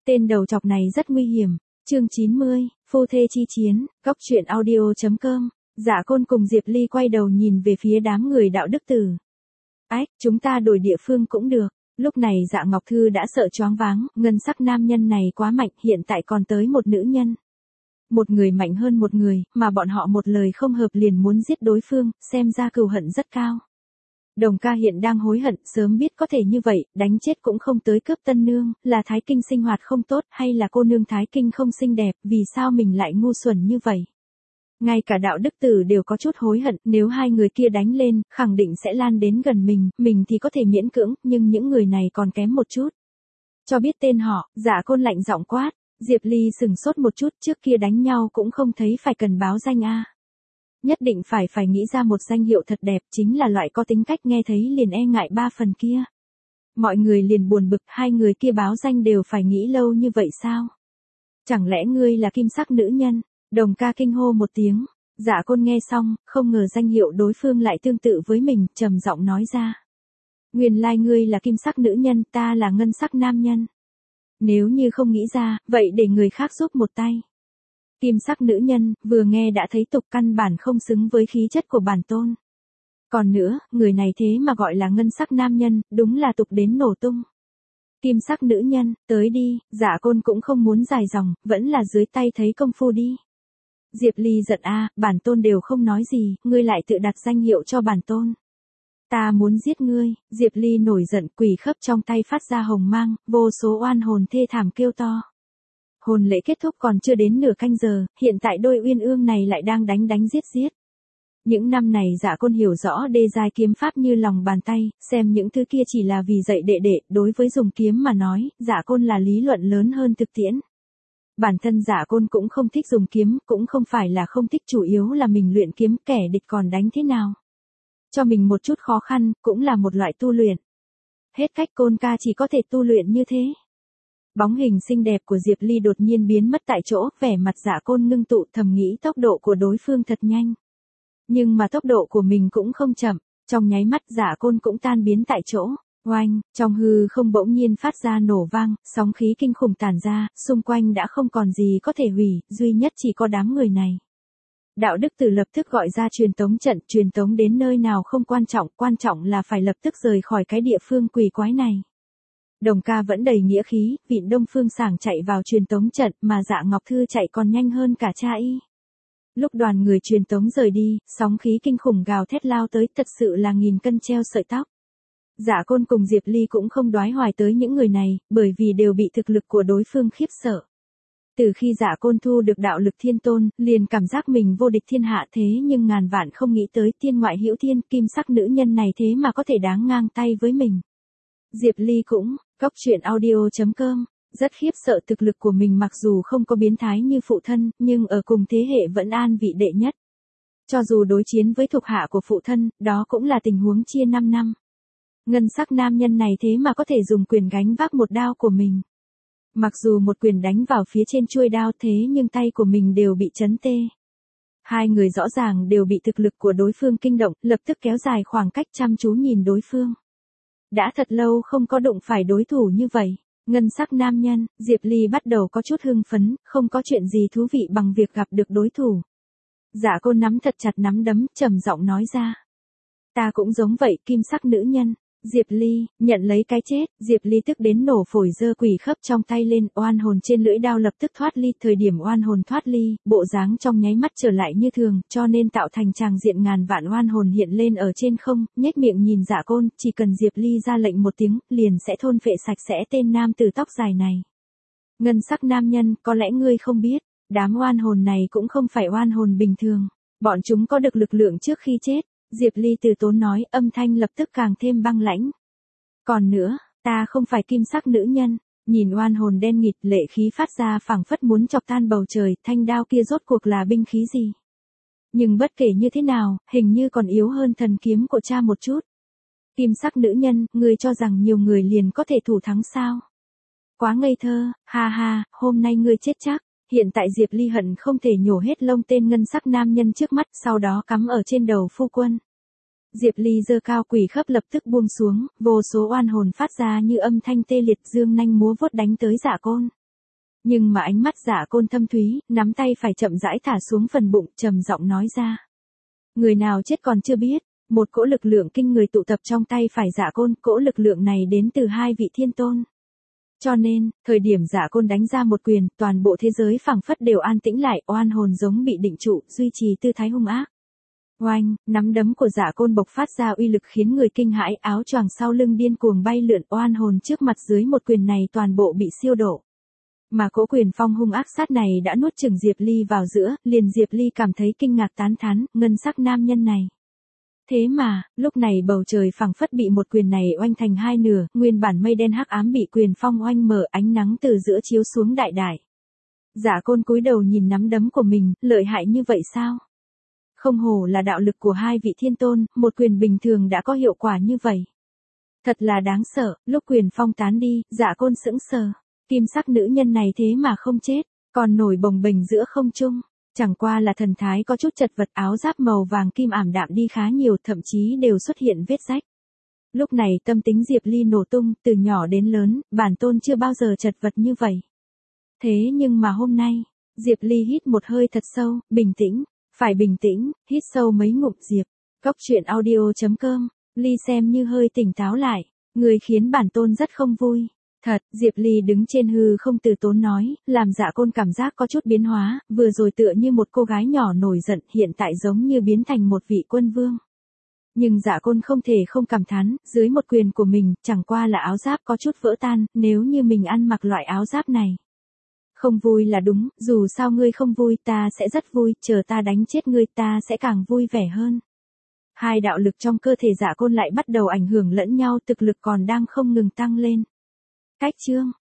Tên đầu chọc này rất nguy hiểm. Chương 90, phu thê chi chiến, góc truyện audio.com. Dạ Côn cùng Diệp Ly quay đầu nhìn về phía đám người đạo đức tử. Ách, chúng ta đổi địa phương cũng được. Lúc này Dạ Ngọc Thư đã sợ choáng váng, ngân sắc nam nhân này quá mạnh, hiện tại còn tới một nữ nhân. Một người mạnh hơn một người, mà bọn họ một lời không hợp liền muốn giết đối phương, xem ra cừu hận rất cao. Đồng ca hiện đang hối hận, sớm biết có thể như vậy, đánh chết cũng không tới cướp tân nương, là Thái Kinh sinh hoạt không tốt, hay là cô nương Thái Kinh không xinh đẹp, vì sao mình lại ngu xuẩn như vậy. Ngay cả đạo đức tử đều có chút hối hận, nếu hai người kia đánh lên, khẳng định sẽ lan đến gần mình thì có thể miễn cưỡng, nhưng những người này còn kém một chút. Cho biết tên họ, Dạ Côn lạnh giọng quát. Diệp Ly sừng sốt một chút, trước kia đánh nhau cũng không thấy phải cần báo danh a. Nhất định phải nghĩ ra một danh hiệu thật đẹp, chính là loại có tính cách nghe thấy liền e ngại ba phần kia. Mọi người liền buồn bực, hai người kia báo danh đều phải nghĩ lâu như vậy sao? Chẳng lẽ ngươi là kim sắc nữ nhân? Đồng ca kinh hô một tiếng. Dạ Côn nghe xong, không ngờ danh hiệu đối phương lại tương tự với mình, trầm giọng nói ra. Nguyên lai ngươi là kim sắc nữ nhân, ta là ngân sắc nam nhân. Nếu như không nghĩ ra, vậy để người khác giúp một tay. Kim sắc nữ nhân, vừa nghe đã thấy tục, căn bản không xứng với khí chất của bản tôn. Còn nữa, người này thế mà gọi là ngân sắc nam nhân, đúng là tục đến nổ tung. Kim sắc nữ nhân, tới đi, Dạ Côn cũng không muốn dài dòng, vẫn là dưới tay thấy công phu đi. Diệp Ly giận a, bản tôn đều không nói gì, ngươi lại tự đặt danh hiệu cho bản tôn. Ta muốn giết ngươi. Diệp Ly nổi giận, quỷ khấp trong tay phát ra hồng mang, vô số oan hồn thê thảm kêu to. Hồn lễ kết thúc còn chưa đến nửa canh giờ, hiện tại đôi uyên ương này lại đang đánh giết. Những năm này Dạ Côn hiểu rõ đê giai kiếm pháp như lòng bàn tay, xem những thứ kia chỉ là vì dạy đệ, đối với dùng kiếm mà nói, Dạ Côn là lý luận lớn hơn thực tiễn. Bản thân Dạ Côn cũng không thích dùng kiếm, cũng không phải là không thích, chủ yếu là mình luyện kiếm, kẻ địch còn đánh thế nào. Cho mình một chút khó khăn, cũng là một loại tu luyện. Hết cách Côn ca chỉ có thể tu luyện như thế. Bóng hình xinh đẹp của Diệp Ly đột nhiên biến mất tại chỗ, vẻ mặt Dạ Côn ngưng tụ, thầm nghĩ tốc độ của đối phương thật nhanh. Nhưng mà tốc độ của mình cũng không chậm, trong nháy mắt Dạ Côn cũng tan biến tại chỗ. Oanh, trong hư không bỗng nhiên phát ra nổ vang, sóng khí kinh khủng tản ra, xung quanh đã không còn gì có thể hủy, duy nhất chỉ có đám người này. Đạo đức tử lập tức gọi ra truyền tống trận, truyền tống đến nơi nào không quan trọng là phải lập tức rời khỏi cái địa phương quỷ quái này. Đồng ca vẫn đầy nghĩa khí, vịn Đông Phương Sảng chạy vào truyền tống trận, mà Dạ Ngọc Thư chạy còn nhanh hơn cả cha y. Lúc đoàn người truyền tống rời đi, sóng khí kinh khủng gào thét lao tới, thật sự là nghìn cân treo sợi tóc. Dạ Côn cùng Diệp Ly cũng không đoái hoài tới những người này, bởi vì đều bị thực lực của đối phương khiếp sợ. Từ khi Dạ Côn thu được đạo lực thiên tôn, liền cảm giác mình vô địch thiên hạ, thế nhưng ngàn vạn không nghĩ tới tiên ngoại hữu thiên, kim sắc nữ nhân này thế mà có thể đáng ngang tay với mình. Diệp Ly cũng, góc truyện audio.com, rất khiếp sợ thực lực của mình, mặc dù không có biến thái như phụ thân, nhưng ở cùng thế hệ vẫn an vị đệ nhất. Cho dù đối chiến với thuộc hạ của phụ thân, đó cũng là tình huống chia 5 năm. Ngân sắc nam nhân này thế mà có thể dùng quyền gánh vác một đao của mình. Mặc dù một quyền đánh vào phía trên chuôi đao, thế nhưng tay của mình đều bị chấn tê. Hai người rõ ràng đều bị thực lực của đối phương kinh động, lập tức kéo dài khoảng cách chăm chú nhìn đối phương. Đã thật lâu không có đụng phải đối thủ như vậy. Ngân sắc nam nhân, Diệp Ly bắt đầu có chút hưng phấn, không có chuyện gì thú vị bằng việc gặp được đối thủ. Dạ Côn nắm thật chặt nắm đấm, trầm giọng nói ra. Ta cũng giống vậy, kim sắc nữ nhân. Diệp Ly, nhận lấy cái chết. Diệp Ly tức đến nổ phổi, giơ quỷ khấp trong tay lên, oan hồn trên lưỡi đao lập tức thoát ly. Thời điểm oan hồn thoát ly, bộ dáng trong nháy mắt trở lại như thường, cho nên tạo thành tràng diện ngàn vạn oan hồn hiện lên ở trên không, nhếch miệng nhìn Dạ Côn, chỉ cần Diệp Ly ra lệnh một tiếng, liền sẽ thôn phệ sạch sẽ tên nam tử tóc dài này. Ngân sắc nam nhân, có lẽ ngươi không biết, đám oan hồn này cũng không phải oan hồn bình thường, bọn chúng có được lực lượng trước khi chết. Diệp Ly từ tốn nói, âm thanh lập tức càng thêm băng lãnh. Còn nữa, ta không phải kim sắc nữ nhân. Nhìn oan hồn đen nghịt, lệ khí phát ra phảng phất muốn chọc tan bầu trời, thanh đao kia rốt cuộc là binh khí gì? Nhưng bất kể như thế nào, hình như còn yếu hơn thần kiếm của cha một chút. Kim sắc nữ nhân, ngươi cho rằng nhiều người liền có thể thủ thắng sao? Quá ngây thơ, ha ha, hôm nay ngươi chết chắc. Hiện tại Diệp Ly hận không thể nhổ hết lông tên ngân sắc nam nhân trước mắt, sau đó cắm ở trên đầu phu quân. Diệp Ly giơ cao quỷ khấp lập tức buông xuống, vô số oan hồn phát ra như âm thanh tê liệt, dương nanh múa vuốt đánh tới Dạ Côn. Nhưng mà ánh mắt Dạ Côn thâm thúy, nắm tay phải chậm rãi thả xuống phần bụng, trầm giọng nói ra. Người nào chết còn chưa biết, một cỗ lực lượng kinh người tụ tập trong tay phải Dạ Côn, cỗ lực lượng này đến từ hai vị thiên tôn. Cho nên, thời điểm Dạ Côn đánh ra một quyền, toàn bộ thế giới phảng phất đều an tĩnh lại, oan hồn giống bị định trụ, duy trì tư thái hung ác. Oanh, nắm đấm của Dạ Côn bộc phát ra uy lực khiến người kinh hãi, áo choàng sau lưng điên cuồng bay lượn, oan hồn trước mặt dưới một quyền này toàn bộ bị siêu độ. Mà cỗ quyền phong hung ác sát này đã nuốt chửng Diệp Ly vào giữa, liền Diệp Ly cảm thấy kinh ngạc tán thán, ngân sắc nam nhân này. Thế mà, lúc này bầu trời phảng phất bị một quyền này oanh thành hai nửa, nguyên bản mây đen hắc ám bị quyền phong oanh mở, ánh nắng từ giữa chiếu xuống đại đại. Dạ Côn cúi đầu nhìn nắm đấm của mình, lợi hại như vậy sao? Không hổ là đạo lực của hai vị thiên tôn, một quyền bình thường đã có hiệu quả như vậy. Thật là đáng sợ, lúc quyền phong tán đi, Dạ Côn sững sờ. Kim sắc nữ nhân này thế mà không chết, còn nổi bồng bềnh giữa không trung. Chẳng qua là thần thái có chút chật vật, áo giáp màu vàng kim ảm đạm đi khá nhiều, thậm chí đều xuất hiện vết rách. Lúc này tâm tính Diệp Ly nổ tung, từ nhỏ đến lớn, bản tôn chưa bao giờ chật vật như vậy. Thế nhưng mà hôm nay, Diệp Ly hít một hơi thật sâu, bình tĩnh, phải bình tĩnh, hít sâu mấy ngụm Diệp. Cốc truyện audio.com, Ly xem như hơi tỉnh táo lại, người khiến bản tôn rất không vui. Thật, Diệp Ly đứng trên hư không từ tốn nói, làm Dạ Côn cảm giác có chút biến hóa, vừa rồi tựa như một cô gái nhỏ nổi giận, hiện tại giống như biến thành một vị quân vương. Nhưng Dạ Côn không thể không cảm thán, dưới một quyền của mình, chẳng qua là áo giáp có chút vỡ tan, nếu như mình ăn mặc loại áo giáp này. Không vui là đúng, dù sao ngươi không vui ta sẽ rất vui, chờ ta đánh chết ngươi ta sẽ càng vui vẻ hơn. Hai đạo lực trong cơ thể Dạ Côn lại bắt đầu ảnh hưởng lẫn nhau, thực lực còn đang không ngừng tăng lên. Cách chương